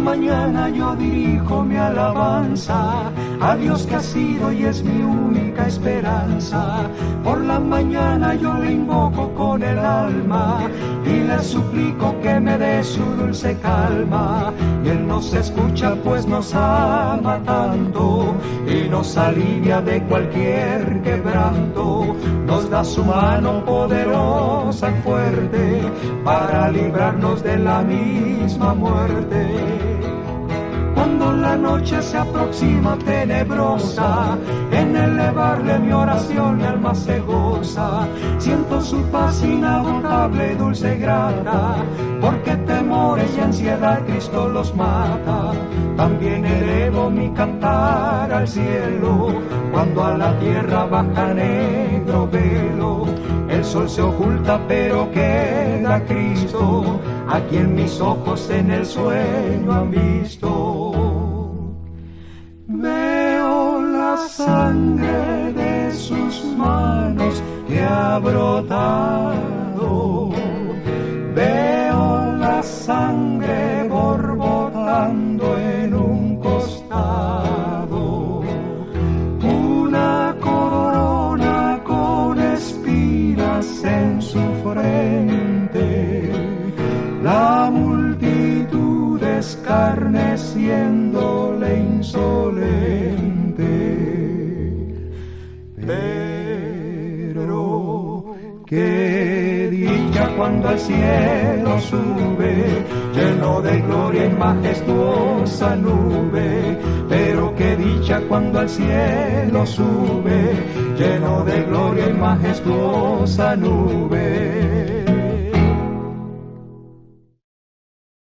mañana yo dirijo mi alabanza a Dios que ha sido y es mi única esperanza. Por la mañana yo le invoco con el alma y le suplico que me dé su dulce calma. Y Él nos escucha pues nos ama tanto y nos alivia de cualquier quebranto. Nos da su mano poderosa y fuerte para librarnos de la misma muerte. Cuando la noche se aproxima tenebrosa, en elevarle mi oración mi alma se goza. Siento su paz inagotable, dulce y grata, porque temores y ansiedad Cristo los mata. También elevo mi cantar al cielo, cuando a la tierra baja negro velo. El sol se oculta pero queda Cristo, a quien mis ojos en el sueño han visto. Veo la sangre de sus manos que ha brotado, veo la sangre borbotando en un costado, una corona con espinas en su frente, la multitud escarneciéndole insolente. Pero qué dicha cuando al cielo sube, lleno de gloria y majestuosa nube. Pero qué dicha cuando al cielo sube, lleno de gloria y majestuosa nube.